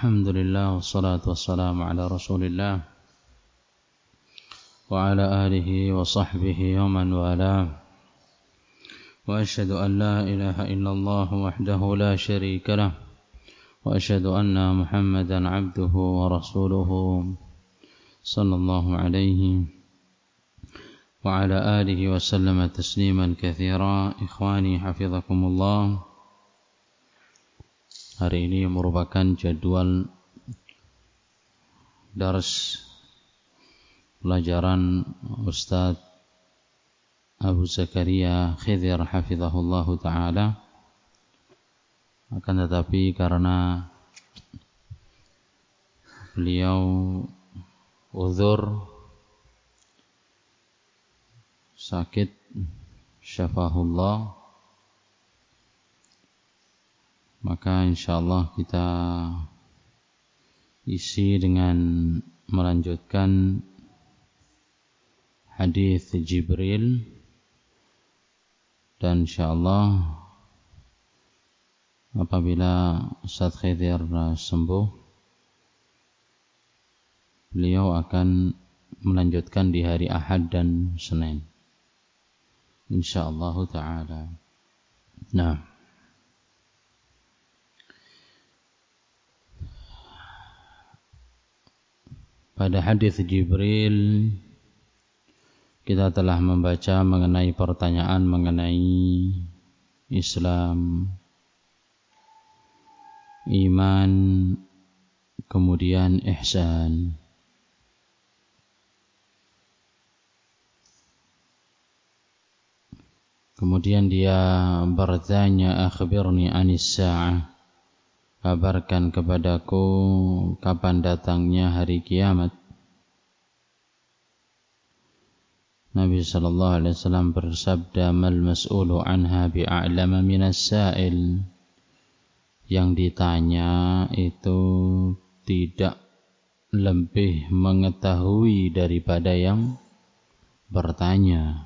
Alhamdulillah wassalatu wassalamu ala Rasulillah wa ala alihi wa sahbihi wa man wala. Wa asyhadu an la ilaha illallah wahdahu la syarika lah wa asyhadu anna Muhammadan abduhu wa rasuluhu sallallahu alaihi wa ala alihi wa sallama tasliman katsira. Ikhwani hafizakumullah. Hari ini merupakan jadwal dars pelajaran Ustaz Abu Zakaria Khidr hafizahullah ta'ala. Akan tetapi karena beliau uzur sakit syafahullah, maka insyaallah kita isi dengan melanjutkan hadis Jibril, dan insyaallah apabila Ustaz Khidr sembuh, beliau akan melanjutkan di hari Ahad dan Senin insyaallah ta'ala. Nah, pada hadis Jibril kita telah membaca mengenai pertanyaan mengenai Islam, iman, kemudian ihsan. Kemudian dia bertanya, akhbirni anis sa'ah, kabarkan kepadaku kapan datangnya hari kiamat. Nabi sallallahu alaihi wasallam bersabda, mal mas'ulu anha bi'a'lama minas sa'il. Yang ditanya itu tidak lebih mengetahui daripada yang bertanya.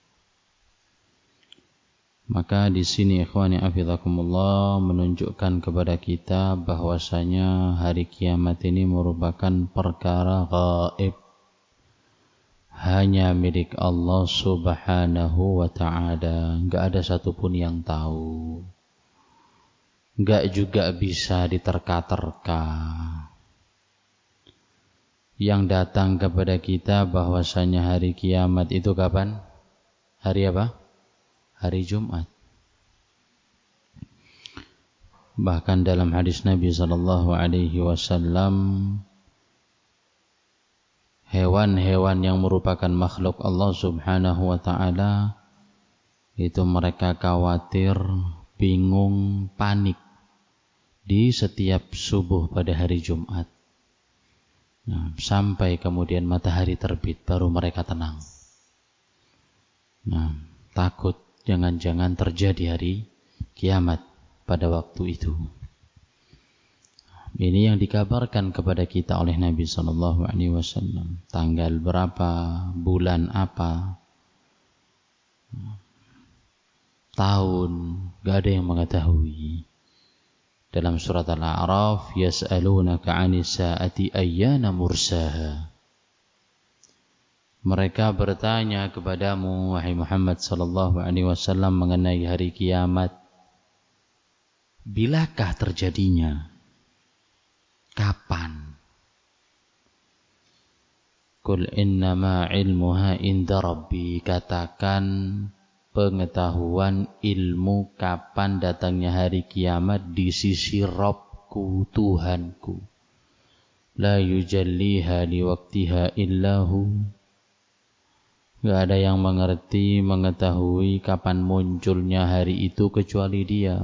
Maka di sini ikhwani hafizakumullah menunjukkan kepada kita bahwasanya hari kiamat ini merupakan perkara gaib, hanya milik Allah Subhanahu wa ta'ala. Enggak ada satupun yang tahu, enggak juga bisa diterka-terka. Yang datang kepada kita bahwasanya hari kiamat itu kapan? Hari apa? Hari Jumat. Bahkan dalam hadis Nabi sallallahu alaihi wasallam, hewan-hewan yang merupakan makhluk Allah Subhanahu wa ta'ala itu mereka khawatir, bingung, panik di setiap subuh pada hari Jumat. Nah, sampai kemudian matahari terbit baru mereka tenang. Nah, takut jangan-jangan terjadi hari kiamat pada waktu itu. Ini yang dikabarkan kepada kita oleh Nabi sallallahu alaihi wasallam. Tanggal berapa, bulan apa, tahun, enggak ada yang mengetahui. Dalam surat Al-A'raf, yas'alunaka 'anis sa'ati ayyana mursaha. Mereka bertanya kepadamu, wahai Muhammad sallallahu alaihi wasallam, mengenai hari kiamat. Bilakah terjadinya? Kapan? Qul innama ilmuha inda rabbi. Katakan, pengetahuan ilmu kapan datangnya hari kiamat di sisi Rabbku, Tuhanku. La yujalliha liwaktiha illahu. Gak ada yang mengerti, mengetahui kapan munculnya hari itu kecuali Dia.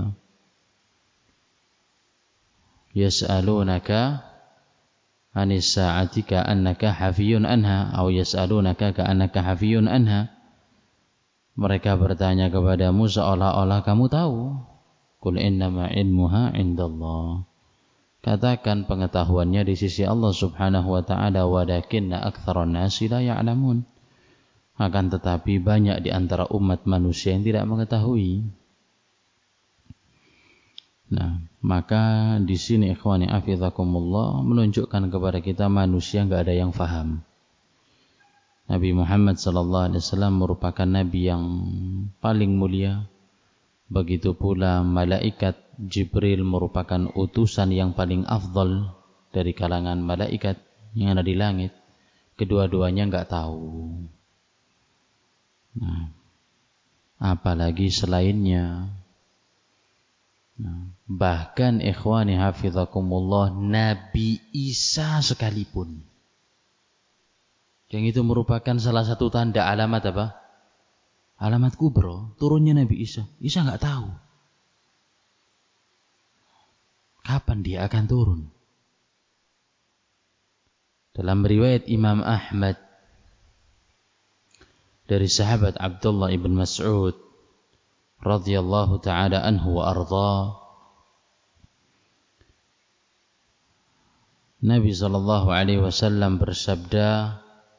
Yas'alunaka anis sa'ati ka'annaka hafiyun anha, atau yas'alunaka ka'annaka hafiyun anha. Mereka bertanya kepadamu seolah-olah kamu tahu. Qul innama ilmuha indallah. Katakan pengetahuannya di sisi Allah Subhanahu wa ta'ala, walakinna aktsaran nasi la ya'lamun. Akan tetapi banyak di antara umat manusia yang tidak mengetahui. Nah, maka di sini ikhwani hafizakumullah menunjukkan kepada kita manusia enggak ada yang faham. Nabi Muhammad sallallahu alaihi wasallam merupakan nabi yang paling mulia. Begitu pula malaikat Jibril merupakan utusan yang paling afdal dari kalangan malaikat yang ada di langit. Kedua-duanya enggak tahu. Nah, apalagi selainnya. Nah, bahkan ikhwani hafizakumullah Nabi Isa sekalipun, yang itu merupakan salah satu tanda alamat apa? Alamat kubro, turunnya Nabi Isa. Isa enggak tahu kapan dia akan turun. Dalam riwayat Imam Ahmad dari sahabat Abdullah ibn Mas'ud radhiyallahu ta'ala anhu wa arda, Nabi sallallahu alaihi wasallam bersabda,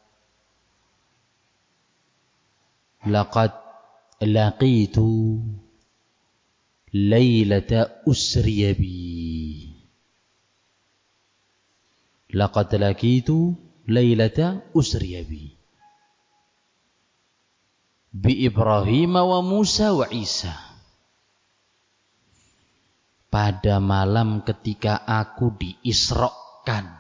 laqad laqitu lailata usriya bi. Laqad laqitu lailata usriya bi Ibrahim wa Musa wa Isa. Pada malam ketika aku diisrakan,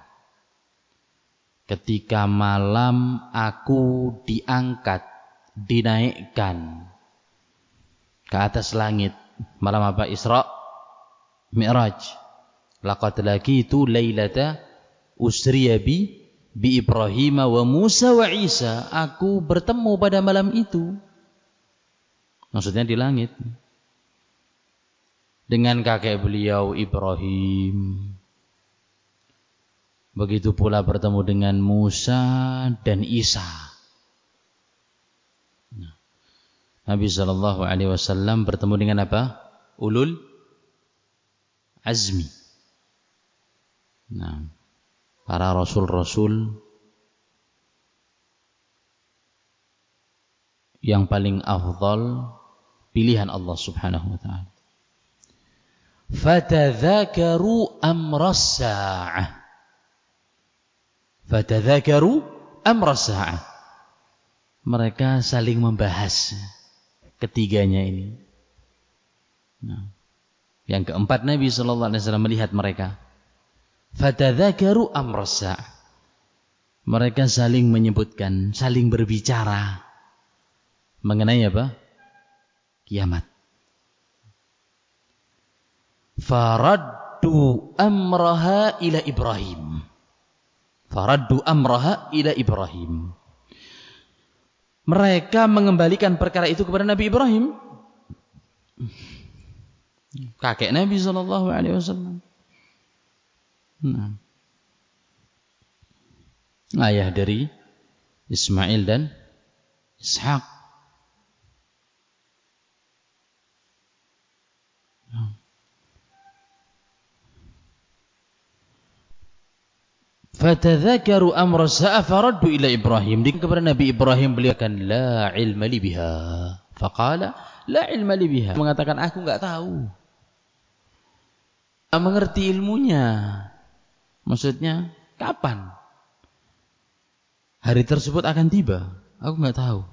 ketika malam aku diangkat, dinaikkan ke atas langit. Malam apa? Isra, Mi'raj. Laqad laqitu lailata usriya bi Ibrahim wa Musa wa Isa. Aku bertemu pada malam itu. Maksudnya di langit. Dengan kakek beliau Ibrahim. Begitu pula bertemu dengan Musa dan Isa. Nabi sallallahu alaihi wasallam bertemu dengan apa? Ulul azmi. Nah, para rasul-rasul yang paling afdal, pilihan Allah Subhanahu wa taala. Fatadzakaru amras sa'ah. Fatadzakaru amras sa'ah. Mereka saling membahas ketiganya ini. Nah, yang keempat Nabi sallallahu alaihi wasallam melihat mereka. Fatadzakaru amras sa'ah. Mereka saling menyebutkan, saling berbicara mengenai apa? Kiamat. Faraddu amraha ila Ibrahim. Faraddu amraha ila Ibrahim. Mereka mengembalikan perkara itu kepada Nabi Ibrahim, kakek Nabi sallallahu alaihi wasallam. Nah, ayah dari Ismail dan Ishaq. Fatadzakaru amra sa'a faraddu ila Ibrahim. Kepada Nabi Ibrahim beliau akan la ilma li biha. Faqala la ilma li biha. Mengatakan aku enggak tahu. Enggak mengerti ilmunya. Maksudnya kapan hari tersebut akan tiba? Aku enggak tahu.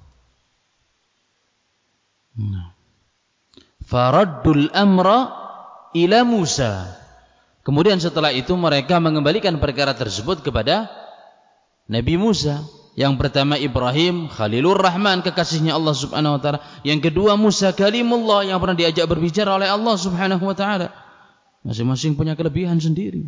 Faraddul amra ila Musa. Kemudian setelah itu mereka mengembalikan perkara tersebut kepada Nabi Musa. Yang pertama Ibrahim Khalilur Rahman, kekasihnya Allah Subhanahu wa taala. Yang kedua Musa Kalimullah, yang pernah diajak berbicara oleh Allah Subhanahu wa taala. Masing-masing punya kelebihan sendiri.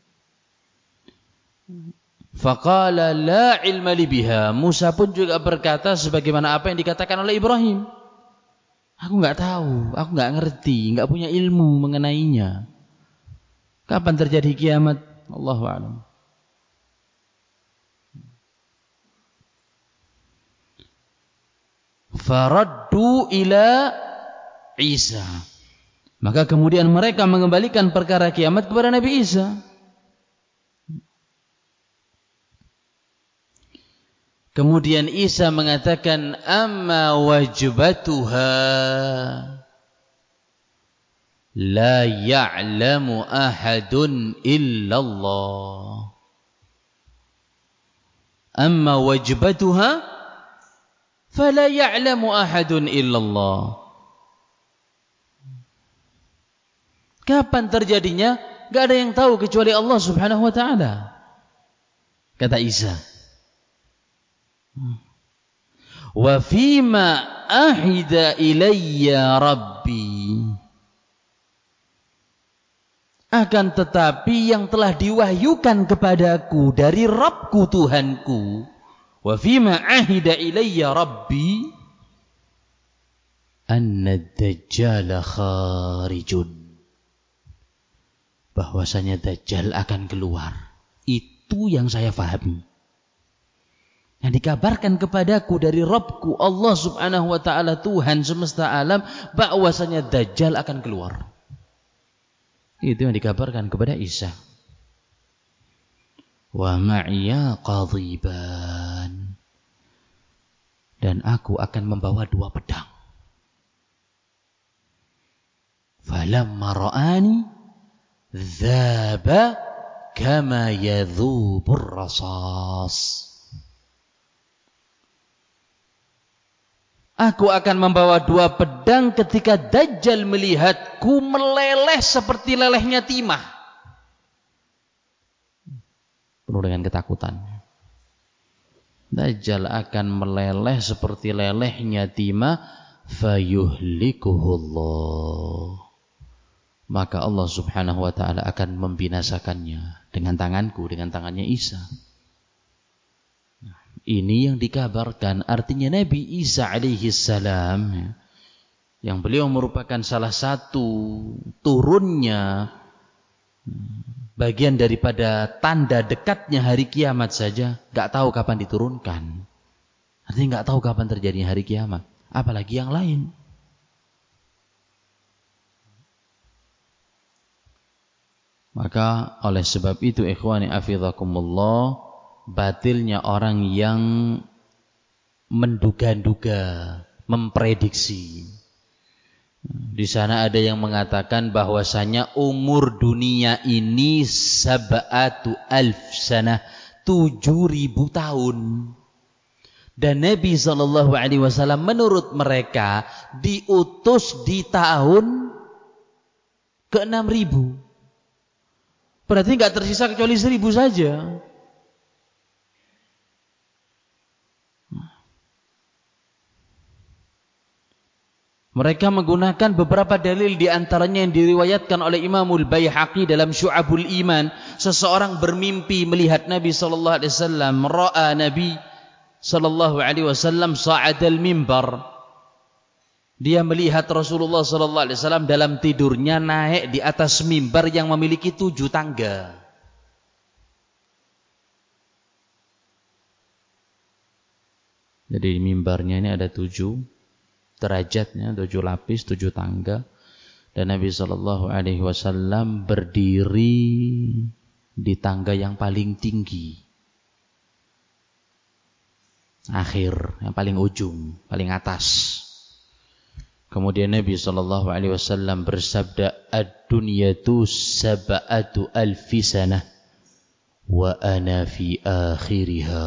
Faqala la ilma li biha. Musa pun juga berkata sebagaimana apa yang dikatakan oleh Ibrahim. Aku enggak tahu, aku enggak ngerti, enggak punya ilmu mengenainya. Kapan terjadi kiamat? Allahu a'lam. Faraddu ila Isa. Maka kemudian mereka mengembalikan perkara kiamat kepada Nabi Isa. Kemudian Isa mengatakan amma wajibatuha. la ya'lamu ahadun illallah. Amma wajbatuha fala ya'lamu ahadun illallah. Kapan terjadinya? Gak ada yang tahu kecuali Allah Subhanahu wa ta'ala. Kata Isa. Wa fima ahida ilayya rabbi. Akan tetapi yang telah diwahyukan kepadaku dari Rabbku Tuhanku. Wa fima ahida ilayya rabbi. Anna ad-dajjal kharijun. Bahwasanya Dajjal akan keluar. Itu yang saya pahami. Yang dikabarkan kepadaku dari Rabbku Allah Subhanahu wa ta'ala Tuhan semesta alam, bahwasanya Dajjal akan keluar. Itu yang dikabarkan kepada Isa. Wa ma'iya qadhiban. Dan aku akan membawa 2 pedang. Falamma ra'ani dhaba kama yadhubur rasas. Aku akan membawa 2 pedang ketika Dajjal melihatku meleleh seperti lelehnya timah. Penuh dengan ketakutan. Dajjal akan meleleh seperti lelehnya timah. Fayuhlikuhullah. Maka Allah Subhanahu wa ta'ala akan membinasakannya dengan tanganku, dengan tangannya Isa. Ini yang dikabarkan, artinya Nabi Isa alaihi salam, yang beliau merupakan salah satu turunnya, bagian daripada tanda dekatnya hari kiamat saja, gak tahu kapan diturunkan. Artinya gak tahu kapan terjadi hari kiamat, apalagi yang lain. Maka oleh sebab itu ikhwani afizakumullah, batilnya orang yang menduga-duga, memprediksi. Di sana ada yang mengatakan bahwasanya umur dunia ini 7,000 sanah, 7.000 tahun. Dan Nabi SAW menurut mereka diutus di tahun ke-6.000. Berarti nggak tersisa kecuali 1.000 saja. Mereka menggunakan beberapa dalil, di antaranya yang diriwayatkan oleh Imamul Baihaqi dalam Syu'abul Iman. Seseorang bermimpi melihat Nabi sallallahu alaihi wasallam, ra'a Nabi sallallahu alaihi wasallam sa'adal mimbar. Dia melihat Rasulullah sallallahu alaihi wasallam dalam tidurnya naik di atas mimbar yang memiliki 7 tangga. Jadi mimbarnya ini ada 7 derajatnya, 7 lapis, 7 tangga. Dan Nabi sallallahu alaihi wasallam berdiri di tangga yang paling tinggi. Akhir, yang paling ujung, paling atas. Kemudian Nabi SAW bersabda, ad-dunyatu 7,000 sanah wa ana fi akhiriha.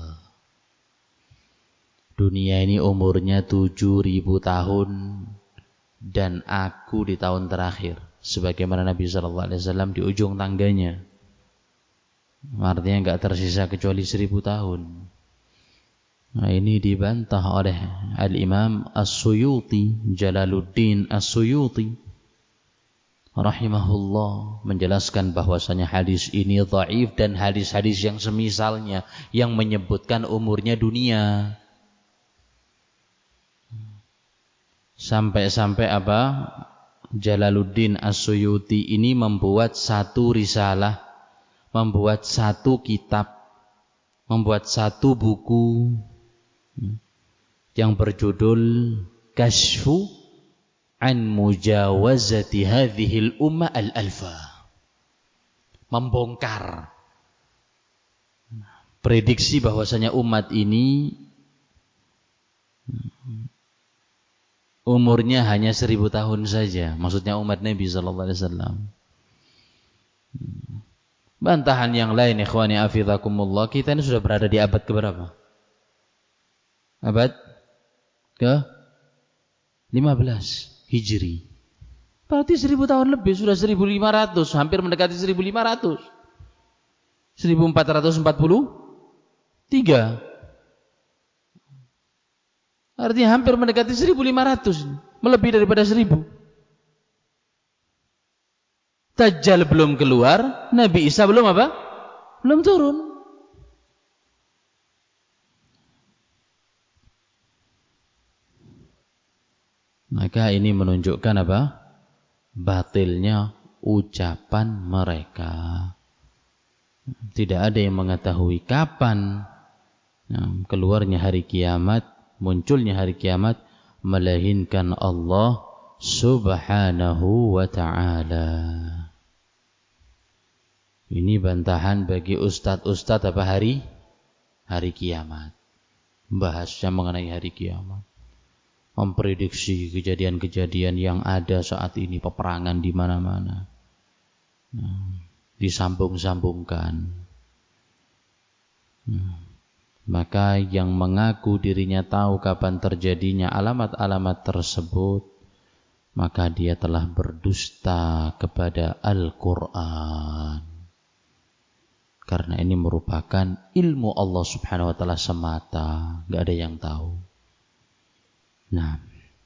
Dunia ini umurnya 7.000 tahun dan aku di tahun terakhir. Sebagaimana Nabi SAW di ujung tangganya. Artinya enggak tersisa kecuali 1.000 tahun. Nah, ini dibantah oleh Al-Imam As-Suyuti, Jalaluddin As-Suyuti rahimahullah, menjelaskan bahwasanya hadis ini dhaif dan hadis-hadis yang semisalnya yang menyebutkan umurnya dunia. Sampai-sampai apa? Jalaluddin As-Suyuti ini membuat satu risalah, membuat satu kitab, membuat satu buku yang berjudul Kashfu an Mujawazati Hadhihil Ummah Al-Alfa. Membongkar prediksi bahwasanya umat ini umurnya hanya 1000 tahun saja. Maksudnya umat Nabi sallallahu alaihi wasallam. Bantahan yang lain, ikhwani afizakumullah, kita ini sudah berada di abad keberapa? Abad ke 15 Hijri. Berarti 1000 tahun lebih, sudah 1500, hampir mendekati 1500. 1443. Artinya hampir mendekati 1500, melebihi daripada 1000. Dajjal belum keluar, Nabi Isa belum apa? Belum turun. Maka ini menunjukkan apa? Batilnya ucapan mereka. Tidak ada yang mengetahui kapan keluarnya hari kiamat, munculnya hari kiamat, melainkan Allah Subhanahu wa ta'ala. Ini bantahan bagi ustadz-ustadz apa hari kiamat. Bahasnya mengenai hari kiamat. Memprediksi kejadian-kejadian yang ada saat ini, peperangan di mana-mana. Disambung-sambungkan. Maka yang mengaku dirinya tahu kapan terjadinya alamat-alamat tersebut, maka dia telah berdusta kepada Al-Quran. Karena ini merupakan ilmu Allah Subhanahu wa ta'ala semata, enggak ada yang tahu. Nah,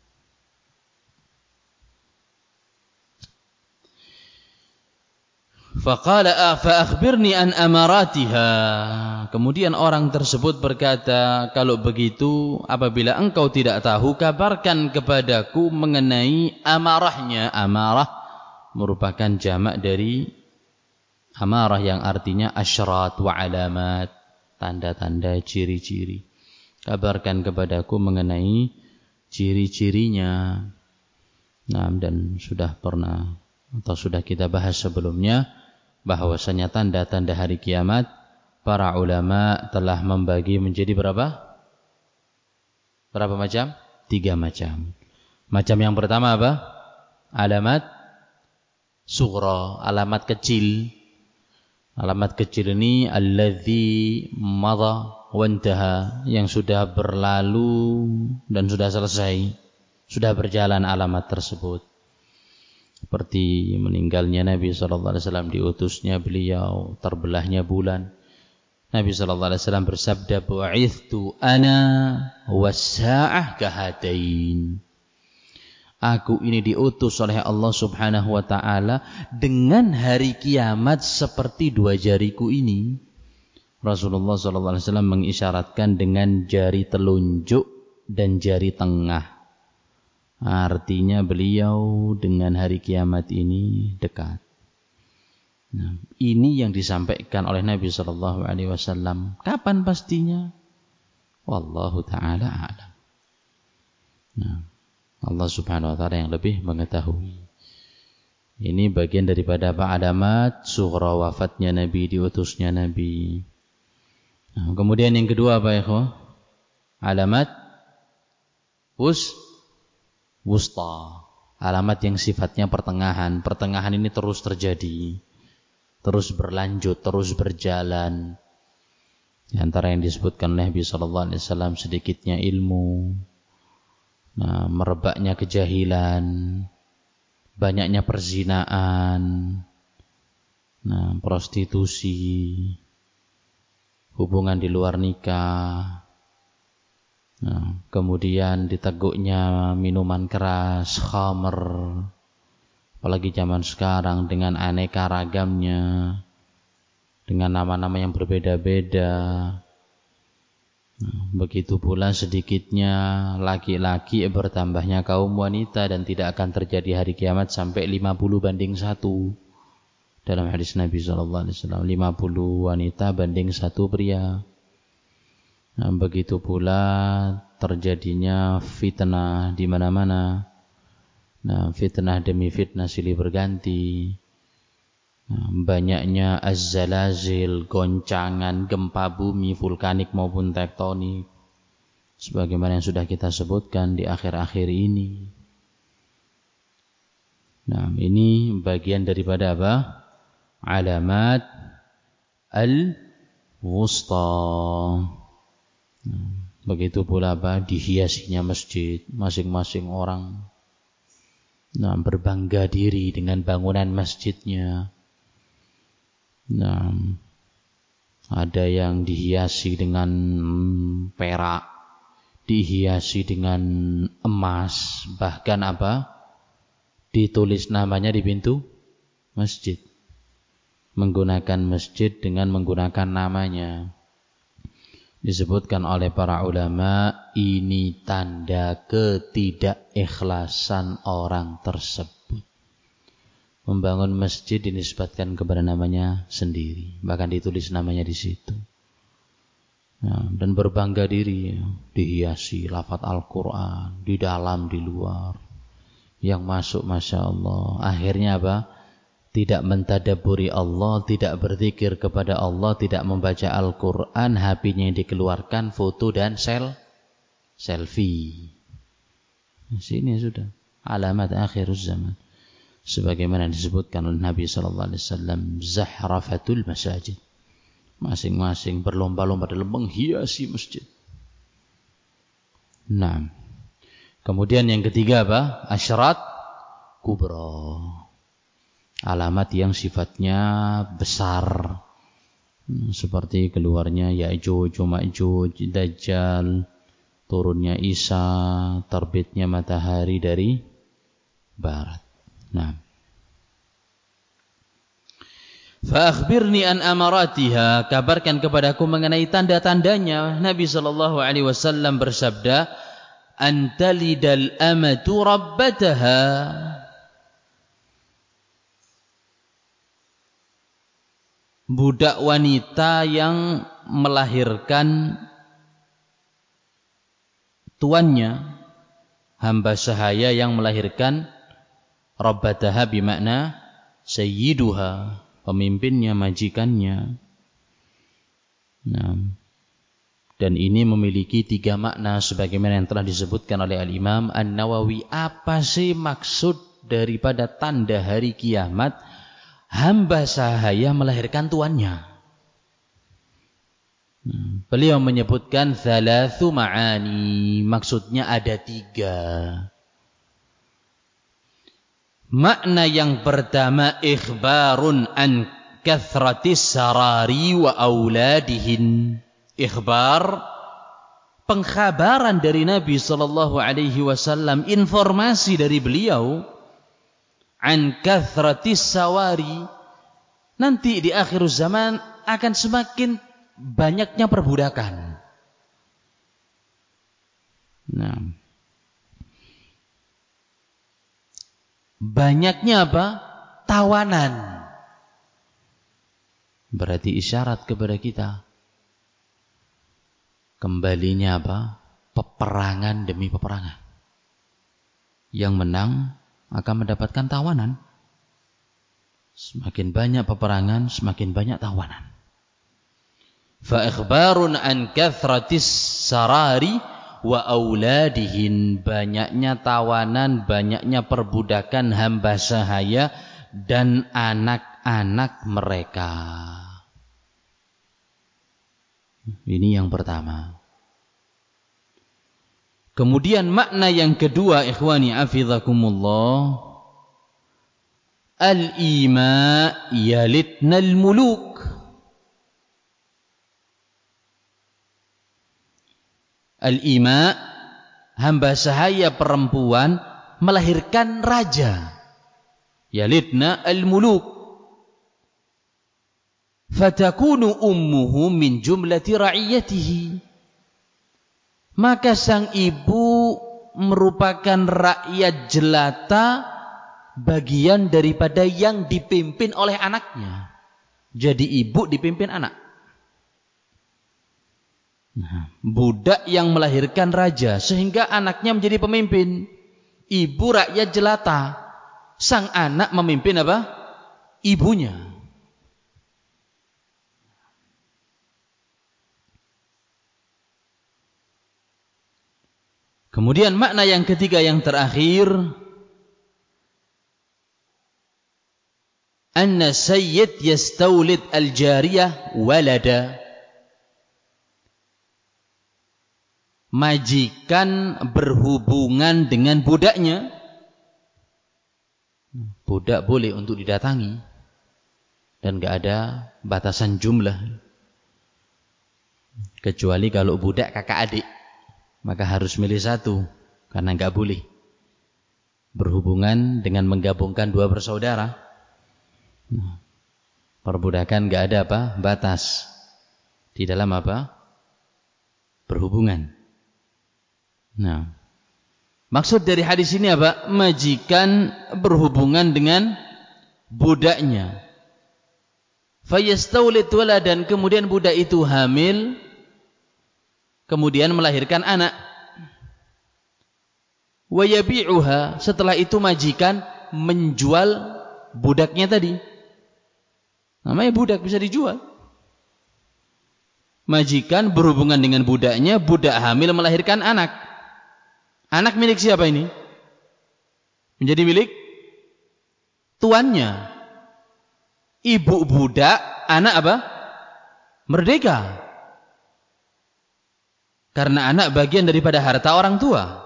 faqala fa akhbirni an amaratiha. Kemudian orang tersebut berkata, kalau begitu apabila engkau tidak tahu, kabarkan kepadaku mengenai amarahnya. Amarah merupakan jamak dari amarah yang artinya asyrat wa alamat, tanda-tanda, ciri-ciri. Kabarkan kepadaku mengenai ciri-cirinya. Nah, dan sudah pernah atau sudah kita bahas sebelumnya bahwasanya tanda-tanda hari kiamat para ulama telah membagi menjadi berapa? Berapa macam? 3 macam. Macam yang pertama apa? Alamat sughra, alamat kecil. Alamat kecil ini alladzi madha wa intaha, yang sudah berlalu dan sudah selesai, sudah berjalan alamat tersebut. Seperti meninggalnya Nabi SAW, diutusnya beliau, terbelahnya bulan. Nabi SAW bersabda, bu'ithtu ana was-sa'ah kahadain. Aku ini diutus oleh Allah Subhanahu wa ta'ala dengan hari kiamat seperti 2 jariku ini. Rasulullah SAW mengisyaratkan dengan jari telunjuk dan jari tengah. Artinya beliau dengan hari kiamat ini dekat. Nah, ini yang disampaikan oleh Nabi SAW. Kapan pastinya? Wallahu ta'ala a'lam. Nah, Allah Subhanahu wa ta'ala yang lebih mengetahui. Ini bagian daripada apa? Alamat sughra wafatnya Nabi, diutusnya Nabi. Nah, kemudian yang kedua apa ya? Alamat wusta. Alamat yang sifatnya pertengahan. Pertengahan ini terus terjadi, terus berlanjut, terus berjalan. Di antara yang disebutkan oleh Nabi SAW, sedikitnya ilmu, nah, merebaknya kejahilan, banyaknya perzinaan, nah, prostitusi, hubungan di luar nikah, nah, kemudian diteguknya minuman keras, khamr, apalagi zaman sekarang dengan aneka ragamnya, dengan nama-nama yang berbeda-beda. Begitu pula sedikitnya laki-laki, bertambahnya kaum wanita, dan tidak akan terjadi hari kiamat sampai 50:1 dalam hadis Nabi SAW. 50 wanita banding 1 pria. Nah, begitu pula terjadinya fitnah di mana-mana. Nah, fitnah demi fitnah silih berganti. Banyaknya az-zalazil, goncangan, gempa bumi, vulkanik maupun tektonik. sebagaimana yang sudah kita sebutkan di akhir-akhir ini. Nah, ini bagian daripada apa? Alamat al-wusta. Begitu pula apa? Dihiasinya masjid, masing-masing orang berbangga diri dengan bangunan masjidnya. Nah, ada yang dihiasi dengan perak, dihiasi dengan emas, bahkan apa? Ditulis namanya di pintu masjid. Menggunakan masjid dengan menggunakan namanya. Disebutkan oleh para ulama, ini tanda ketidakikhlasan orang tersebut. Membangun masjid dinisbatkan kepada namanya sendiri, bahkan ditulis namanya di situ. Nah, dan berbangga diri, dihiasi lafaz Al-Quran di dalam di luar. Yang masuk Masya Allah, akhirnya apa? Tidak mentadaburi Allah, tidak berzikir kepada Allah, tidak membaca Al-Quran, HP-nya yang dikeluarkan foto dan selfie. Sini sudah alamat akhir zaman. Sebagaimana disebutkan oleh Nabi SAW, zahrafatul masajid. Masing-masing berlomba-lomba dalam menghiasi masjid. Nah, kemudian yang ketiga apa? Asyrat kubra. Alamat yang sifatnya besar, seperti keluarnya Ya'juj wa Ma'juj, Dajjal, turunnya Isa, terbitnya matahari dari barat. Nah, fa akhbirni an amaratiha, kabarkan kepadaku mengenai tanda-tandanya. Nabi sallallahu alaihi wasallam bersabda, antalidal amatu rabbataha, budak wanita yang melahirkan tuannya, hamba sahaya yang melahirkan rabbataha bimakna sayyiduha, pemimpinnya, majikannya. Nah, dan ini memiliki 3 makna sebagaimana yang telah disebutkan oleh Al-Imam An-Nawawi. Apa sih maksud daripada tanda hari kiamat hamba sahaya melahirkan tuannya? Beliau menyebutkan thalathu ma'ani, maksudnya ada 3. Makna yang pertama, ikhbarun an kathratis sarari wa auladihin. Ikhbar, pengkhabaran dari Nabi SAW, informasi dari beliau, an kathratis sawari, nanti di akhir zaman akan semakin banyaknya perbudakan. Nah, banyaknya apa? Tawanan. Berarti isyarat kepada kita kembalinya apa? Peperangan demi peperangan. Yang menang akan mendapatkan tawanan. Semakin banyak peperangan, semakin banyak tawanan. Fa ikhbarun an kathratis sarari wa auladihin, banyaknya tawanan, banyaknya perbudakan hamba sahaya dan anak-anak mereka. Ini yang pertama. Kemudian makna yang kedua, ikhwani hafizakumullah, al-ima yalitnal muluk. Al-ima, hamba sahaya perempuan melahirkan raja. Yalitna al-muluk. Fatakunu ummuhu min jumlati ra'iyatihi. Maka sang ibu merupakan rakyat jelata, bagian daripada yang dipimpin oleh anaknya. Jadi ibu dipimpin anak. Nah, budak yang melahirkan raja sehingga anaknya menjadi pemimpin. Ibu rakyat jelata, sang anak memimpin apa? Ibunya. Kemudian makna yang ketiga yang terakhir, anna sayyid yastawlid al-jariyah walada. Majikan berhubungan dengan budaknya. Budak boleh untuk didatangi dan enggak ada batasan jumlah. Kecuali kalau budak kakak adik, maka harus milih satu, karena enggak boleh berhubungan dengan menggabungkan dua bersaudara. Perbudakan enggak ada apa? Batas di dalam apa? Berhubungan. Nah, maksud dari hadis ini apa? Majikan berhubungan dengan budaknya. Fayastawlid waladan, kemudian budak itu hamil, kemudian melahirkan anak. Wa yabi'uha, setelah itu majikan menjual budaknya tadi. Namanya budak, bisa dijual. Majikan berhubungan dengan budaknya, budak hamil melahirkan anak. Anak milik siapa ini? Menjadi milik tuannya. Ibu budak, anak apa? Merdeka. Karena anak bagian daripada harta orang tua.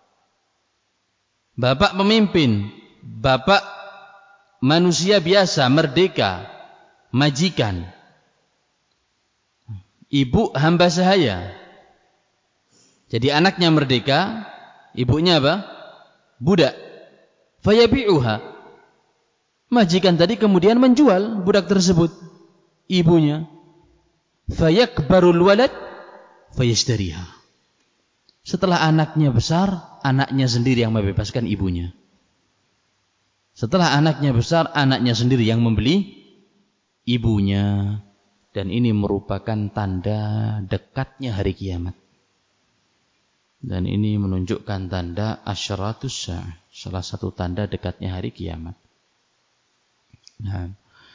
Bapak pemimpin, bapak manusia biasa, merdeka, majikan. Ibu hamba sahaya. Jadi anaknya merdeka, ibunya apa? Budak. Fayabi'uha. Majikan tadi kemudian menjual budak tersebut, ibunya. Fayakbarul walad fayashtariha. Setelah anaknya besar, anaknya sendiri yang membebaskan ibunya. Setelah anaknya besar, anaknya sendiri yang membeli ibunya. Dan ini merupakan tanda dekatnya hari kiamat. Dan ini menunjukkan tanda asyratus sa'ah, salah satu tanda dekatnya hari kiamat. Nah,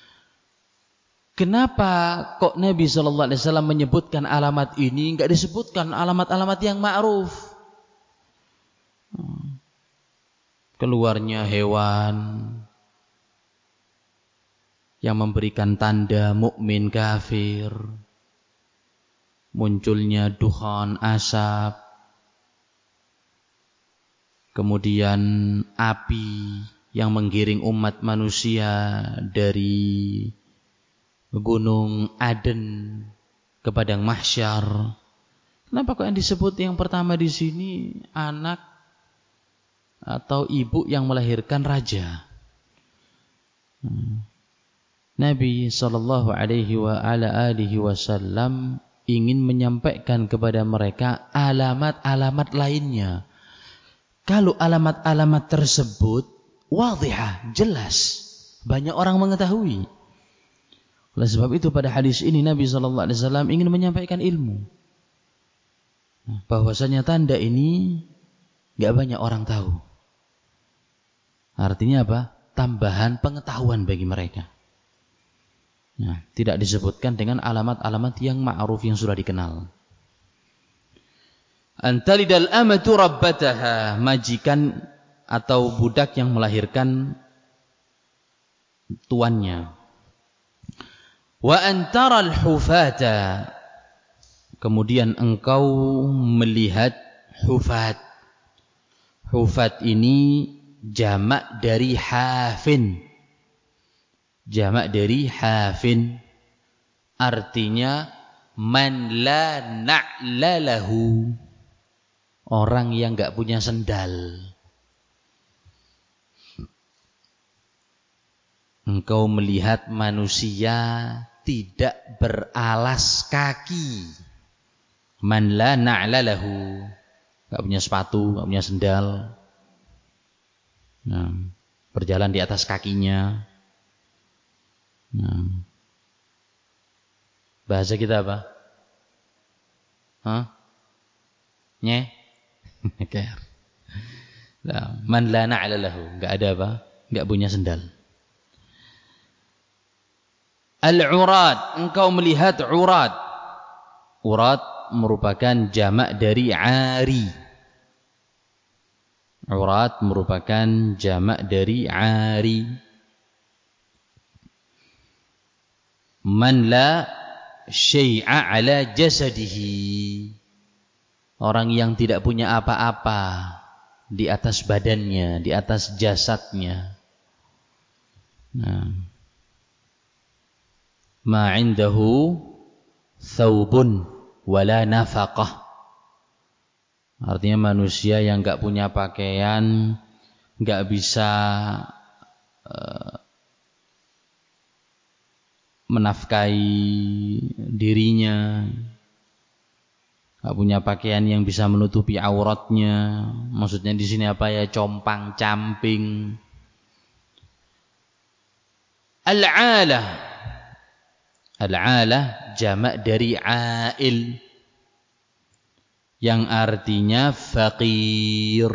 kenapa kok Nabi SAW menyebutkan alamat ini, enggak disebutkan alamat-alamat yang ma'ruf? Keluarnya hewan yang memberikan tanda mukmin kafir, munculnya dukhan asap, kemudian api yang menggiring umat manusia dari gunung Aden ke padang mahsyar. Kenapa kok yang disebut yang pertama di sini anak atau ibu yang melahirkan raja? Nabi sallallahu alaihi wa ala alihi wasallam ingin menyampaikan kepada mereka alamat-alamat lainnya. Kalau alamat-alamat tersebut wadhihah, jelas, banyak orang mengetahui. Oleh sebab itu pada hadis ini Nabi SAW ingin menyampaikan ilmu. Bahwasanya tanda ini gak banyak orang tahu. Artinya apa? Tambahan pengetahuan bagi mereka. Nah, tidak disebutkan dengan alamat-alamat yang ma'ruf yang sudah dikenal. Antalidal amatu rabbataha, majikan atau budak yang melahirkan tuannya. Wa antaral hufata, kemudian engkau melihat hufat. Hufat ini jamak dari hafin. Jamak dari hafin, artinya man la na'la lahu, orang yang enggak punya sendal. Engkau melihat manusia tidak beralas kaki. Man la na'la lahu, enggak punya sepatu, enggak punya sendal. Nah, berjalan di atas kakinya. Nah, bahasa kita apa? Hah? Nye? Ker. Nah, man la na'la lahu, enggak ada apa? Enggak punya sendal. Al-urad, engkau melihat urad. Urad merupakan jamak dari ari. Urat merupakan jamak dari ari. Man la syai'a ala jasadihi. Orang yang tidak punya apa-apa di atas badannya, di atas jasadnya. Nah. Ma 'indahu thawbun wala nafaqah. Artinya manusia yang enggak punya pakaian, enggak bisa menafkahi dirinya, enggak punya pakaian yang bisa menutupi auratnya. Maksudnya di sini apa ya? Compang-camping. Al-'alah. Al-'alah jamak dari 'ail, yang artinya faqir,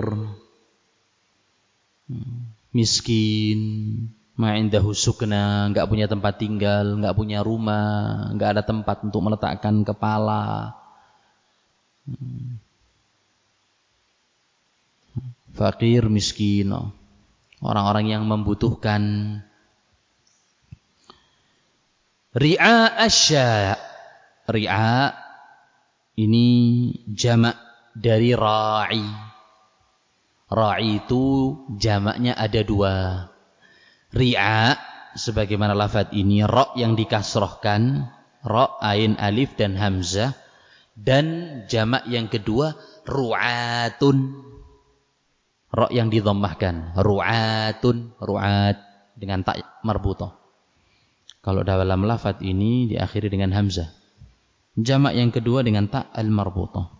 miskin, ma'indahu sukna, enggak punya tempat tinggal, enggak punya rumah, enggak ada tempat untuk meletakkan kepala. Faqir, miskin, orang-orang yang membutuhkan. Ri'a asya. Ri'a ini jamak dari ra'i. Ra'i itu jamaknya ada dua. Ri'a sebagaimana lafaz ini, ra yang dikasrohkan, ra, ain, alif dan hamzah, dan jamak yang kedua ru'atun, ra yang didhammahkan, ru'atun, ru'at dengan ta marbutah. Kalau dalam lafaz ini diakhiri dengan hamzah. Jamak yang kedua dengan ta al-marbutah.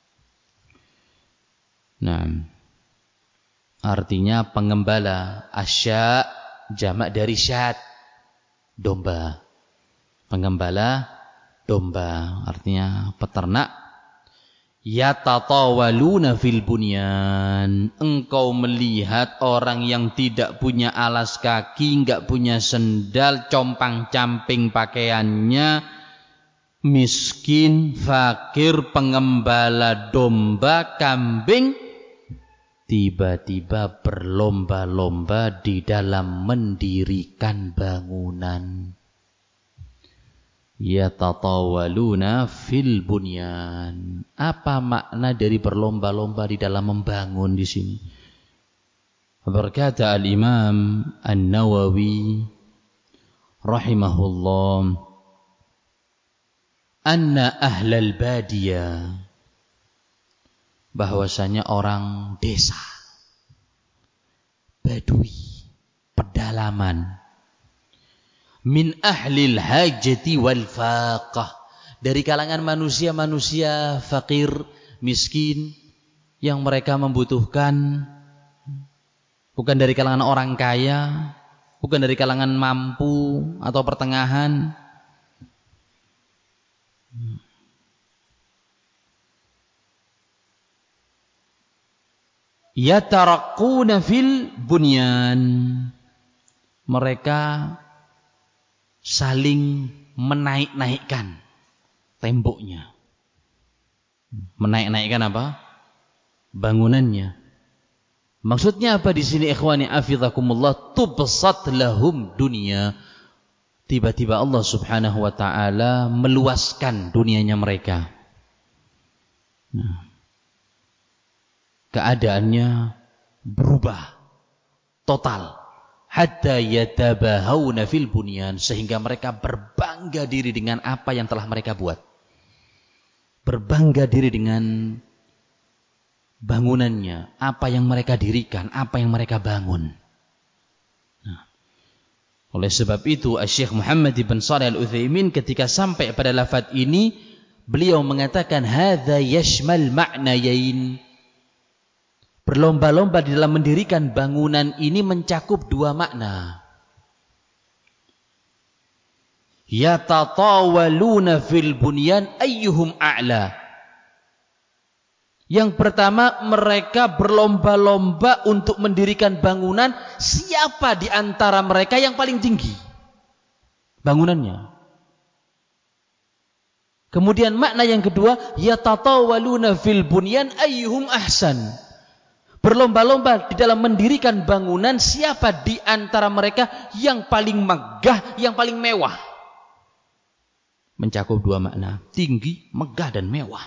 Nah, artinya pengembala. Asya jamak dari syat, domba. Pengembala domba, artinya peternak. Yatatawaluna fil bunyan. Engkau melihat orang yang tidak punya alas kaki, enggak punya sendal, compang-camping pakaiannya, miskin, fakir, pengembala domba, kambing, tiba-tiba berlomba-lomba di dalam mendirikan bangunan. Yatatawaluna fil bunyan. Apa makna dari berlomba-lomba di dalam membangun di sini? Berkata Al-Imam An-Nawawi rahimahullah, anna ahlal badiyah, bahwasanya orang desa, badui, pedalaman, min ahlil hajati wal faqah, dari kalangan manusia-manusia fakir, miskin, yang mereka membutuhkan, bukan dari kalangan orang kaya, bukan dari kalangan mampu atau pertengahan. Yataraqquna fil bunyan, mereka saling menaik-naikkan temboknya. Menaik-naikkan apa? Bangunannya. Maksudnya apa di sini ikhwani afizakumullah? Tubsat lahum dunia. Tiba-tiba Allah Subhanahu wa taala meluaskan dunianya mereka. Nah, keadaannya berubah total. Hatta yatabahawna fil bunyan, sehingga mereka berbangga diri dengan apa yang telah mereka buat. Berbangga diri dengan bangunannya, apa yang mereka dirikan, apa yang mereka bangun. Nah, oleh sebab itu Syekh Muhammad bin Shalih Al-Utsaimin ketika sampai pada lafaz ini, beliau mengatakan hadza yashmal ma'nayain. Berlomba-lomba di dalam mendirikan bangunan ini mencakup dua makna. Yatatawaluna fil bunyan ayyuhum a'la. Yang pertama, mereka berlomba-lomba untuk mendirikan bangunan, siapa di antara mereka yang paling tinggi bangunannya. Kemudian makna yang kedua, yatatawaluna fil bunyan ayyuhum ahsan. berlomba-lomba di dalam mendirikan bangunan, siapa di antara mereka yang paling megah, yang paling mewah. Mencakup dua makna, tinggi, megah dan mewah.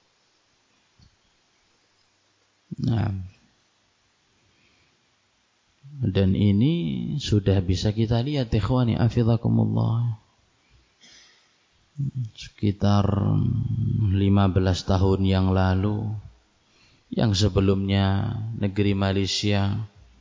Nah, dan ini sudah bisa kita lihat, ikhwani hafizakumullah. Sekitar 15 tahun yang lalu, yang sebelumnya negeri Malaysia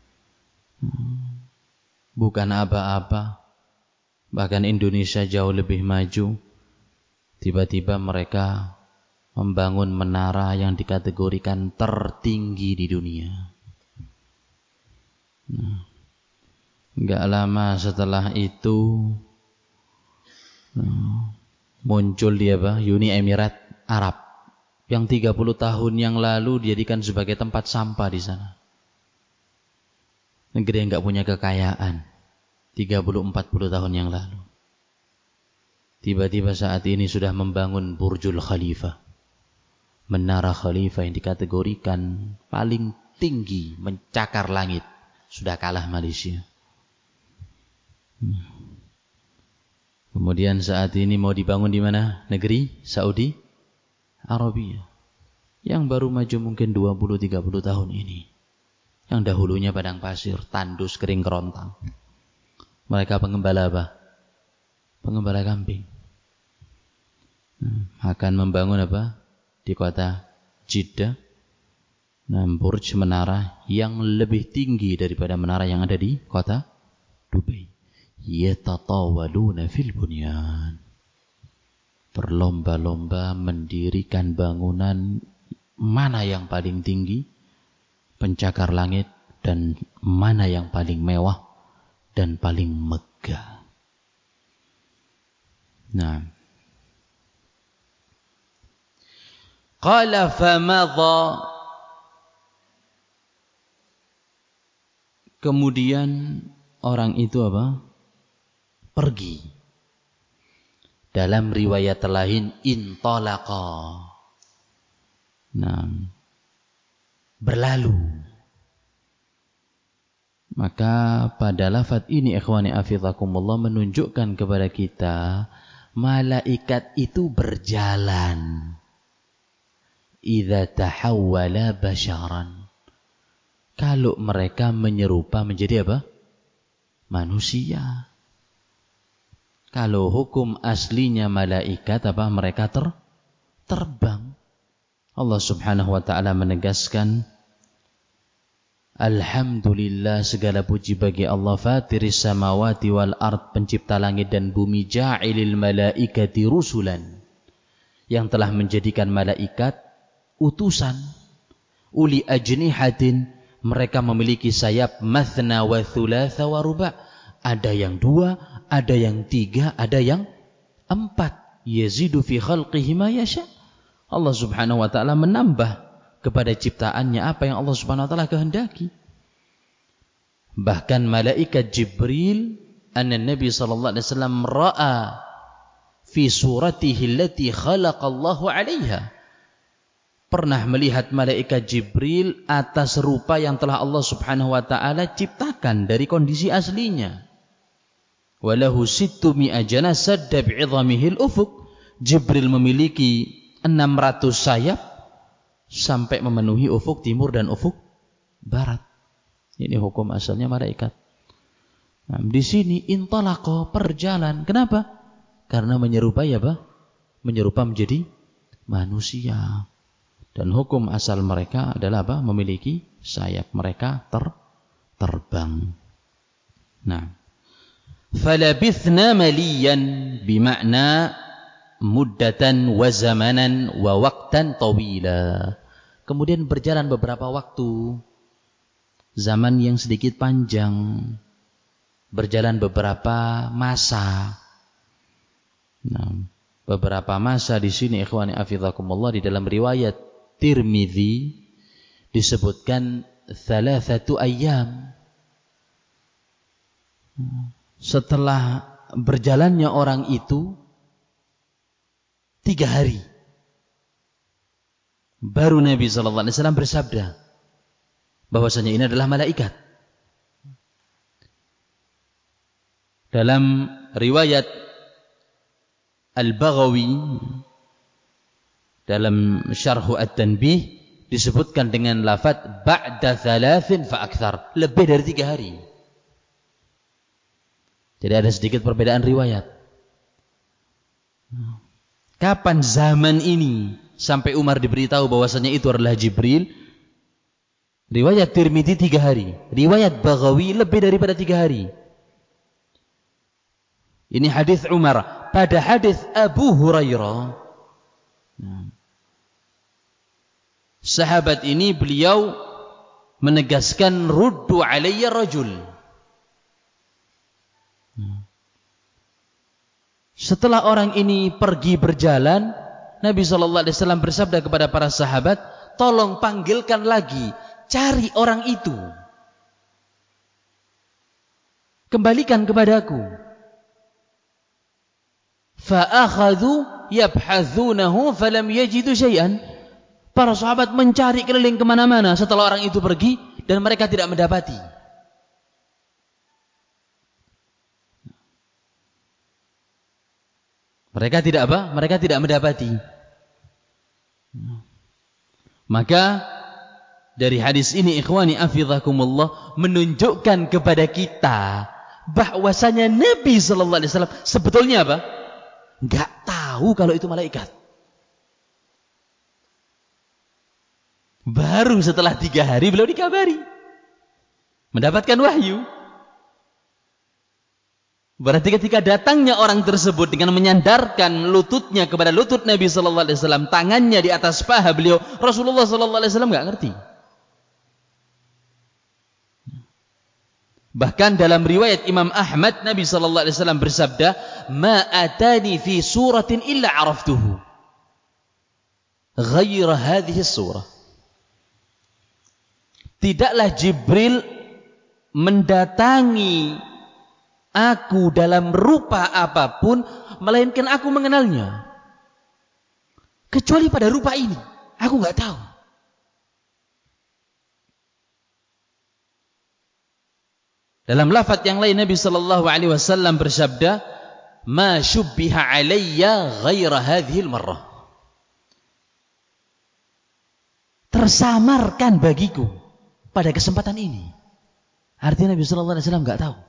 bukan apa-apa, bahkan Indonesia jauh lebih maju, tiba-tiba mereka membangun menara yang dikategorikan tertinggi di dunia. Enggak lama setelah itu muncul dia Uni Emirat Arab yang 30 tahun yang lalu dijadikan sebagai tempat sampah di sana. Negeri yang enggak punya kekayaan 30-40 tahun yang lalu. Tiba-tiba saat ini sudah membangun Burjul Khalifah, Menara Khalifah yang dikategorikan paling tinggi, mencakar langit. Sudah kalah Malaysia. Kemudian saat ini mau dibangun di mana? Negeri Saudi Arabia, yang baru maju mungkin 20-30 tahun ini. Yang dahulunya padang pasir, tandus, kering kerontang. Mereka pengembala apa? Pengembala kambing. Akan membangun apa? Di kota Jeddah, burj menara yang lebih tinggi daripada menara yang ada di kota Dubai. Yatatawaluna fil bunyan. Berlomba-lomba mendirikan bangunan mana yang paling tinggi, pencakar langit, dan mana yang paling mewah dan paling megah. Nah, qala famadha, kemudian orang itu apa? Pergi. Dalam riwayat lain intalaqa. Nah, berlalu. Maka pada lafaz ini ikhwani hafizakumullah menunjukkan kepada kita malaikat itu berjalan. Idza tahawwala basyaran. Kalau mereka menyerupa menjadi apa? Manusia. Kalau hukum aslinya malaikat apa? Mereka terbang. Allah Subhanahu wa taala menegaskan, alhamdulillah, segala puji bagi Allah, fatiris samawati wal ard, pencipta langit dan bumi, ja'ilil malaikati rusulan, yang telah menjadikan malaikat utusan, uli ajnihatin, mereka memiliki sayap, mathna wa thulatha wa ruba', ada yang 2, ada yang 3, ada yang 4. Yazidu fi khalqihi ma yasha. Allah Subhanahu wa taala menambah kepada ciptaannya apa yang Allah Subhanahu wa taala kehendaki. Bahkan malaikat Jibril, anna Nabi sallallahu alaihi wasallam ra'a fi suratihi allati khalaqallahu 'alaiha. Pernah melihat malaikat Jibril atas rupa yang telah Allah Subhanahu wa taala ciptakan dari kondisi aslinya. Walahu 600 janasad bi'idhamihil ufuq. Jibril memiliki 600 sayap sampai memenuhi ufuk timur dan ufuk barat. Ini hukum asalnya malaikat. Nah, di sini intalaqa, perjalan. Kenapa? Karena menyerupai apa? Menyerupa menjadi manusia. Dan hukum asal mereka adalah apa? Memiliki sayap. Mereka terbang. Nah, falabithna maliyan bimakna muddatan wa zamanan wa waqtan tawila. Kemudian berjalan beberapa waktu, zaman yang sedikit panjang, berjalan beberapa masa. Nah, beberapa masa di sini ikhwani hafizakumullah, di dalam riwayat Tirmidzi disebutkan 3 ayyam. Setelah berjalannya orang itu 3 hari, baru Nabi SAW bersabda, bahwasanya ini adalah malaikat. Dalam riwayat Al-Baghawi dalam Syarh At-Tanbih disebutkan dengan lafaz ba'da 3 fa akthar, lebih dari 3 hari. Jadi ada sedikit perbedaan riwayat. Kapan zaman ini sampai Umar diberitahu bahwasanya itu adalah Jibril? Riwayat Tirmidzi 3 hari, riwayat Baghawi lebih daripada 3 hari. Ini hadis Umar. Pada hadis Abu Hurairah, sahabat ini beliau menegaskan ruddu alayya rajul. Setelah orang ini pergi berjalan, Nabi SAW bersabda kepada para sahabat, tolong panggilkan lagi, cari orang itu, kembalikan kepadaku. Fa'akhadhu yabhathunahu falam yajidu syai'an. Para sahabat mencari keliling kemana-mana setelah orang itu pergi dan mereka tidak mendapati. Mereka tidak apa? Mereka tidak mendapati. Maka dari hadis ini ikhwani afidhakumullah menunjukkan kepada kita bahwasanya Nabi sallallahu alaihi wasallam sebetulnya apa? Enggak tahu kalau itu malaikat. Baru setelah 3 hari beliau dikabari, mendapatkan wahyu. Berarti ketika datangnya orang tersebut dengan menyandarkan lututnya kepada lutut Nabi sallallahu alaihi wasallam, tangannya di atas paha beliau, Rasulullah sallallahu alaihi wasallam enggak ngerti. Bahkan dalam riwayat Imam Ahmad, Nabi sallallahu alaihi wasallam bersabda, "Ma atani fi suratin illa araftuhu, ghaira hadhihi surah." Tidaklah Jibril mendatangi aku dalam rupa apapun, melainkan aku mengenalnya. Kecuali pada rupa ini, aku enggak tahu. Dalam lafaz yang lain Nabi sallallahu alaihi wasallam bersabda, "Ma syubbiha alayya ghaira hadhil marrah." Tersamarkan bagiku pada kesempatan ini. Artinya Nabi sallallahu alaihi wasallam enggak tahu.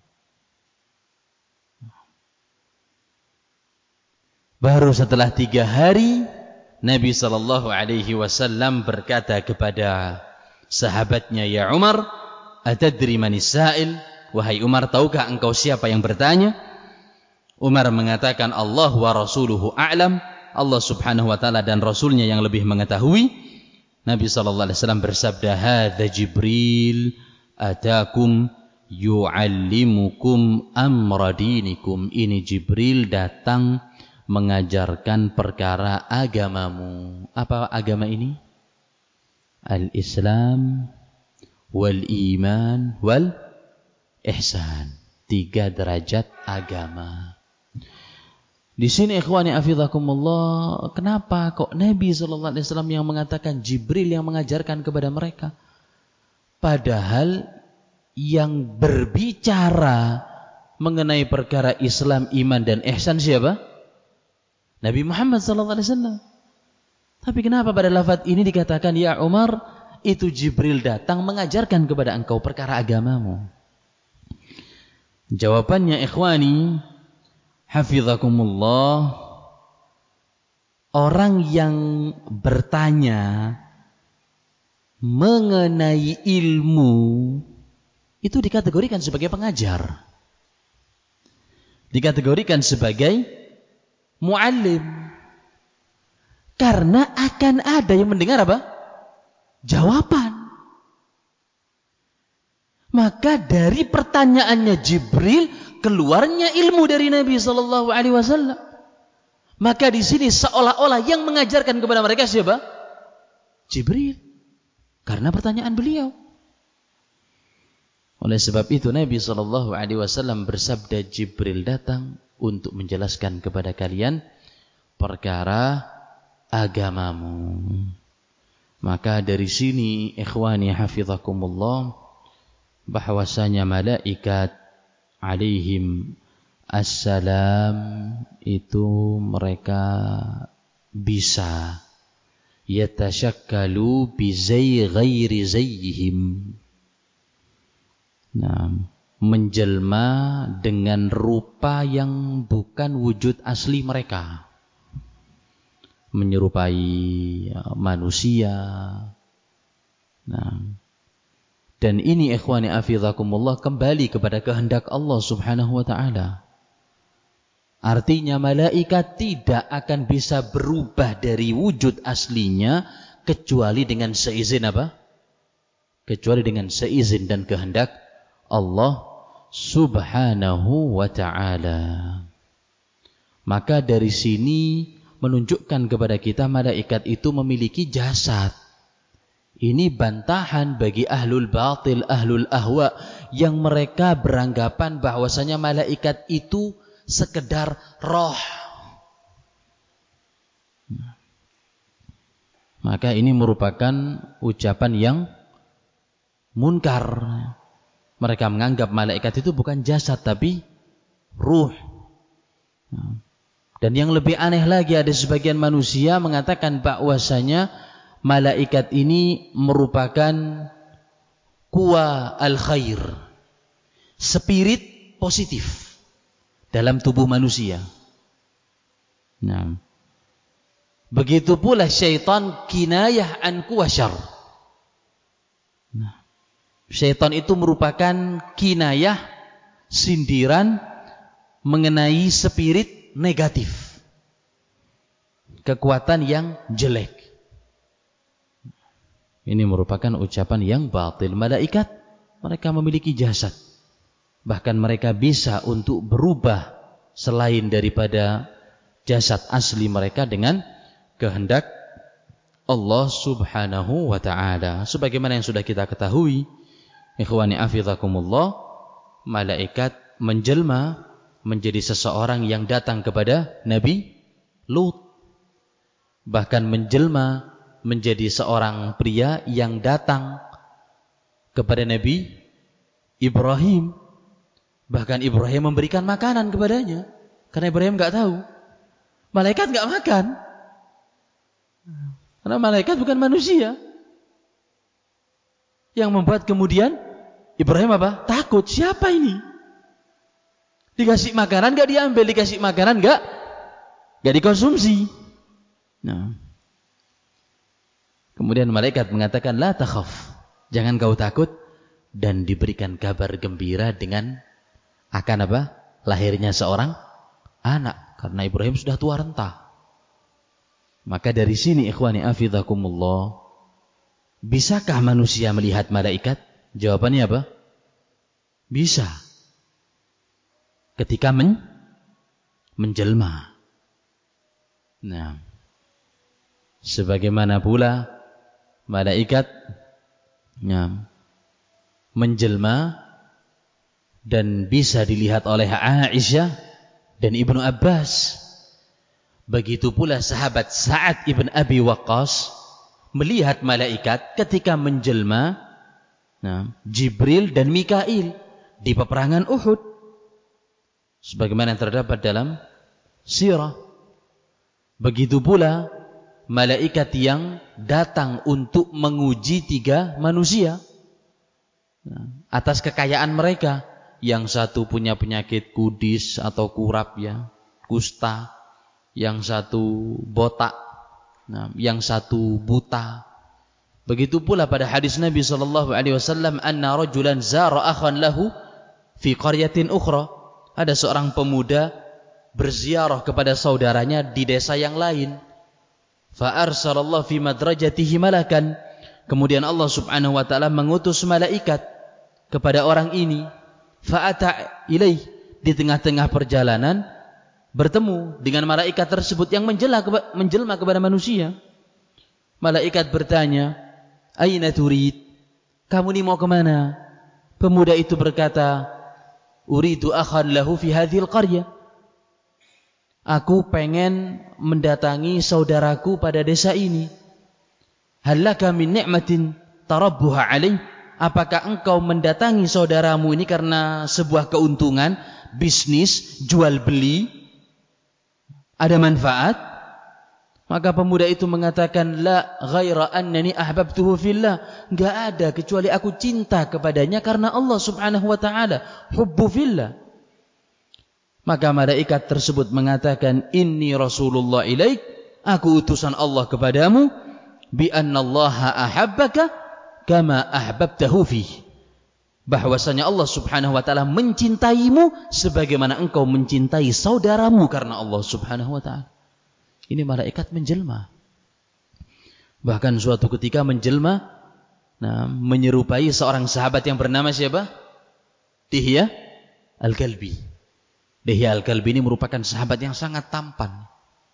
Baru setelah 3 hari Nabi sallallahu alaihi wasallam berkata kepada sahabatnya, "Ya Umar, atadri manis sa'il?" Wahai Umar, tahukah engkau siapa yang bertanya? Umar mengatakan, Allah wa rasuluhu a'lam. Allah subhanahu wa ta'ala dan rasulnya yang lebih mengetahui. Nabi sallallahu alaihi wasallam bersabda, hadza Jibril atakum yu'allimukum amra dinikum. Ini Jibril datang mengajarkan perkara agamamu. Apa agama ini? Al-Islam wal iman wal ihsan. 3 derajat agama. Di sini ikhwani afidhakumullah, kenapa kok Nabi sallallahu alaihi wasallam yang mengatakan Jibril yang mengajarkan kepada mereka? Padahal yang berbicara mengenai perkara Islam, iman dan ihsan siapa? Nabi Muhammad sallallahu alaihi wasallam. Tapi kenapa pada lafaz ini dikatakan, ya Umar, itu Jibril datang mengajarkan kepada engkau perkara agamamu? Jawabannya ikhwani hafizakumullah, orang yang bertanya mengenai ilmu itu dikategorikan sebagai pengajar, dikategorikan sebagai muallim, karena akan ada yang mendengar apa? Jawaban. Maka dari pertanyaannya Jibril keluarnya ilmu dari Nabi sallallahu alaihi wasallam. Maka di sini seolah-olah yang mengajarkan kepada mereka siapa? Jibril. Karena pertanyaan beliau. Oleh sebab itu Nabi sallallahu alaihi wasallam bersabda, Jibril datang untuk menjelaskan kepada kalian perkara agamamu. Maka dari sini ikhwani hafizakumullah, bahwasanya malaikat alaihim assalam itu mereka bisa yatashakkalu bi ghairi zayyihim. Nah, menjelma dengan rupa yang bukan wujud asli mereka, menyerupai manusia. Nah, dan ini ikhwani afizakumullah kembali kepada kehendak Allah Subhanahu wa taala. Artinya malaikat tidak akan bisa berubah dari wujud aslinya kecuali dengan seizin apa? Kecuali dengan seizin dan kehendak Allah Subhanahu wa taala. Maka dari sini menunjukkan kepada kita malaikat itu memiliki jasad. Ini bantahan bagi ahlul batil, ahlul ahwa yang mereka beranggapan bahwasanya malaikat itu sekedar roh. Maka ini merupakan ucapan yang munkar. Mereka menganggap malaikat itu bukan jasad tapi ruh. Dan yang lebih aneh lagi, ada sebagian manusia mengatakan bahwasanya malaikat ini merupakan quwa al-khair, spirit positif dalam tubuh manusia. Nah, begitu pula syaitan kinayah an quwa syarr. Nah, syaitan itu merupakan kinayah, sindiran mengenai spirit negatif, kekuatan yang jelek. Ini merupakan ucapan yang batil. Malaikat mereka memiliki jasad, bahkan mereka bisa untuk berubah selain daripada jasad asli mereka dengan kehendak Allah Subhanahu wa ta'ala. Sebagaimana yang sudah kita ketahui, ikhwani afizakumullah, malaikat menjelma menjadi seseorang yang datang kepada Nabi Lut, bahkan menjelma menjadi seorang pria yang datang kepada Nabi Ibrahim. Bahkan Ibrahim memberikan makanan kepadanya, karena Ibrahim enggak tahu. Malaikat enggak makan, karena malaikat bukan manusia. Yang membuat kemudian Ibrahim apa? Takut. Siapa ini? Dikasih makanan enggak diambil, dikasih makanan enggak dikonsumsi. Nah, kemudian malaikat mengatakan, la takhaf, jangan kau takut, dan diberikan kabar gembira dengan akan apa? Lahirnya seorang anak, karena Ibrahim sudah tua renta. Maka dari sini ikhwani afizakumullah, bisakah manusia melihat malaikat? Jawabannya apa? Bisa. Ketika menjelma. Nah, sebagaimana pula malaikat menjelma dan bisa dilihat oleh Aisyah dan Ibnu Abbas. Begitu pula sahabat Sa'ad ibn Abi Waqqas melihat malaikat ketika menjelma, Jibril dan Mikail di peperangan Uhud, sebagaimana yang terdapat dalam sirah. Begitu pula malaikat yang datang untuk menguji 3 manusia atas kekayaan mereka. Yang satu punya penyakit kudis atau kurap, ya, kusta. Yang satu botak, yang satu buta. Begitu pula pada hadis Nabi SAW, anna rajulan zara akhan lahu fi qaryatin ukhra. Ada seorang pemuda berziarah kepada saudaranya di desa yang lain. Fa arsalallahu fi madrajatihi malakan. Kemudian Allah Subhanahu wa taala mengutus malaikat kepada orang ini. Fa'ata ilaih, di tengah-tengah perjalanan bertemu dengan malaikat tersebut yang menjelma kepada manusia. Malaikat bertanya, aina turid? Kamu ini mau kemana? Pemuda itu berkata, uridu akhan lahu fi hadhil qaryah. Aku pengen mendatangi saudaraku pada desa ini. Hallaka min ni'matin tarabbuha alaih? Apakah engkau mendatangi saudaramu ini karena sebuah keuntungan, bisnis, jual beli, ada manfaat? Maka pemuda itu mengatakan, la ghaira annani ahbabtuhu fillah. Enggak ada kecuali aku cinta kepadanya karena Allah Subhanahu wa taala, hubbu fillah. Maka malaikat tersebut mengatakan, inni rasulullah ilaik, aku utusan Allah kepadamu, bi annallaha ahabbaka kama ahbabtahu fih, bahwasanya Allah Subhanahu wa taala mencintaimu sebagaimana engkau mencintai saudaramu karena Allah Subhanahu wa taala. Ini malaikat menjelma. Bahkan suatu ketika menjelma, menyerupai seorang sahabat yang bernama siapa? Dihya Al-Kalbi. Dihya Al-Kalbi ini merupakan sahabat yang sangat tampan.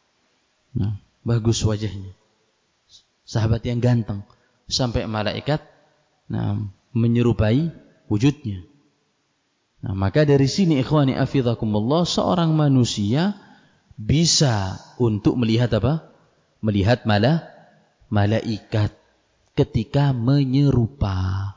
Bagus wajahnya. Sahabat yang ganteng. Sampai malaikat menyerupai wujudnya. Maka dari sini ikhwani afidhakumullah, seorang manusia bisa untuk melihat apa? Melihat malaikat ketika menyerupa.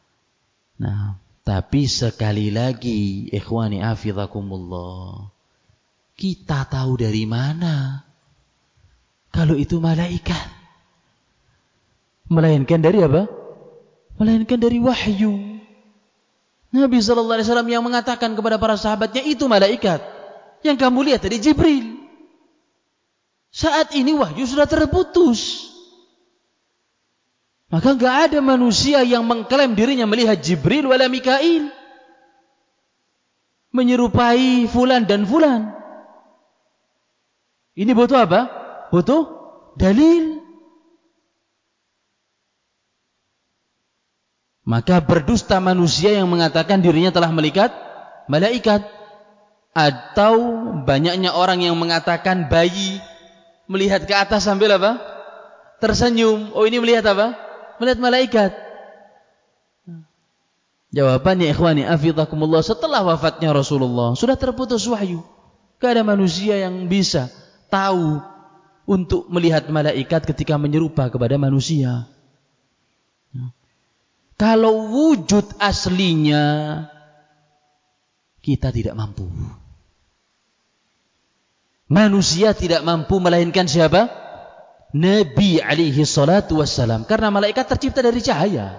Tapi sekali lagi ikhwani afidhakumullah, kita tahu dari mana kalau itu malaikat? Melainkan dari apa? Melainkan dari wahyu. Nabi SAW yang mengatakan kepada para sahabatnya, itu malaikat. Yang kamu lihat tadi Jibril. Saat ini wahyu sudah terputus. Maka enggak ada manusia yang mengklaim dirinya melihat Jibril wala Mikail, menyerupai fulan dan fulan. Ini butuh apa? Butuh dalil. Maka berdusta manusia yang mengatakan dirinya telah melihat malaikat. Atau banyaknya orang yang mengatakan bayi melihat ke atas sambil apa? Tersenyum. Oh, ini melihat apa? Melihat malaikat. Jawabannya ikhwani afidhakumullah, setelah wafatnya Rasulullah sudah terputus wahyu. Tidak ada manusia yang bisa tahu untuk melihat malaikat ketika menyerupa kepada manusia. Kalau wujud aslinya kita tidak mampu. Manusia tidak mampu, melainkan siapa? Nabi alaihi salatu wassalam. Karena malaikat tercipta dari cahaya.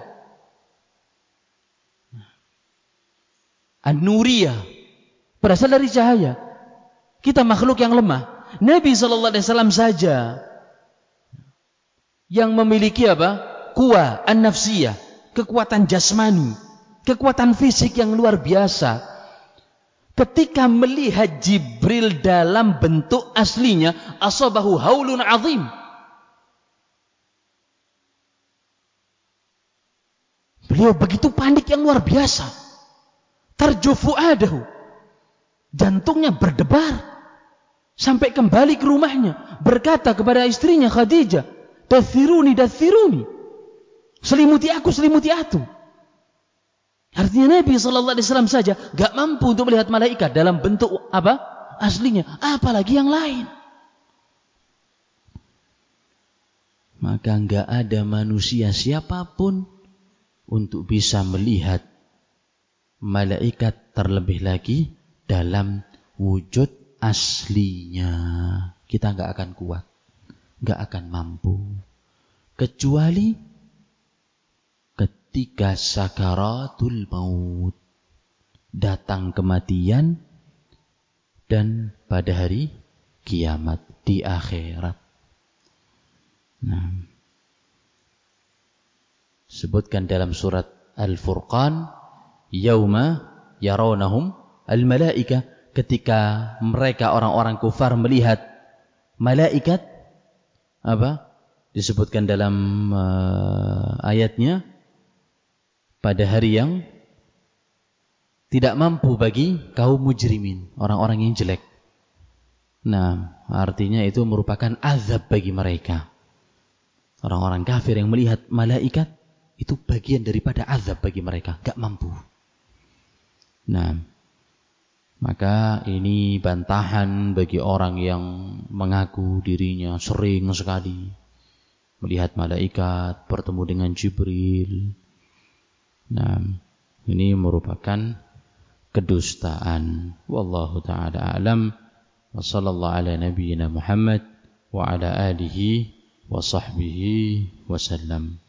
An-Nuriyah, berasal dari cahaya. Kita makhluk yang lemah. Nabi SAW saja yang memiliki apa? Quwa an-nafsiyah, kekuatan jasmani, kekuatan fisik yang luar biasa. Ketika melihat Jibril dalam bentuk aslinya, asabahu haulun azim. Beliau begitu panik yang luar biasa. Tarjufu adahu. Jantungnya berdebar. Sampai kembali ke rumahnya. Berkata kepada istrinya Khadijah, dathiruni, dathiruni. Selimuti aku, selimuti aku. Artinya Nabi SAW saja gak mampu untuk melihat malaikat dalam bentuk apa? Aslinya. Apalagi yang lain. Maka gak ada manusia siapapun untuk bisa melihat malaikat, terlebih lagi dalam wujud aslinya. Kita gak akan kuat. Gak akan mampu. Kecuali ketika sakaratul maut, datang kematian, dan pada hari kiamat di akhirat. Sebutkan dalam surat Al-Furqan, yauma yarawnahum al-malaika, ketika mereka orang-orang kufar melihat malaikat, apa? Disebutkan dalam ayatnya, pada hari yang tidak mampu bagi kaum mujrimin, orang-orang yang jelek. Artinya itu merupakan azab bagi mereka. Orang-orang kafir yang melihat malaikat, itu bagian daripada azab bagi mereka, gak mampu. Maka ini bantahan bagi orang yang mengaku dirinya sering sekali melihat malaikat, bertemu dengan Jibril. Nah, ini merupakan kedustaan. Wallahu ta'ala a'lam. Wa sallallahu ala nabiyyina Muhammad wa ala alihi wa sahbihi wa sallam.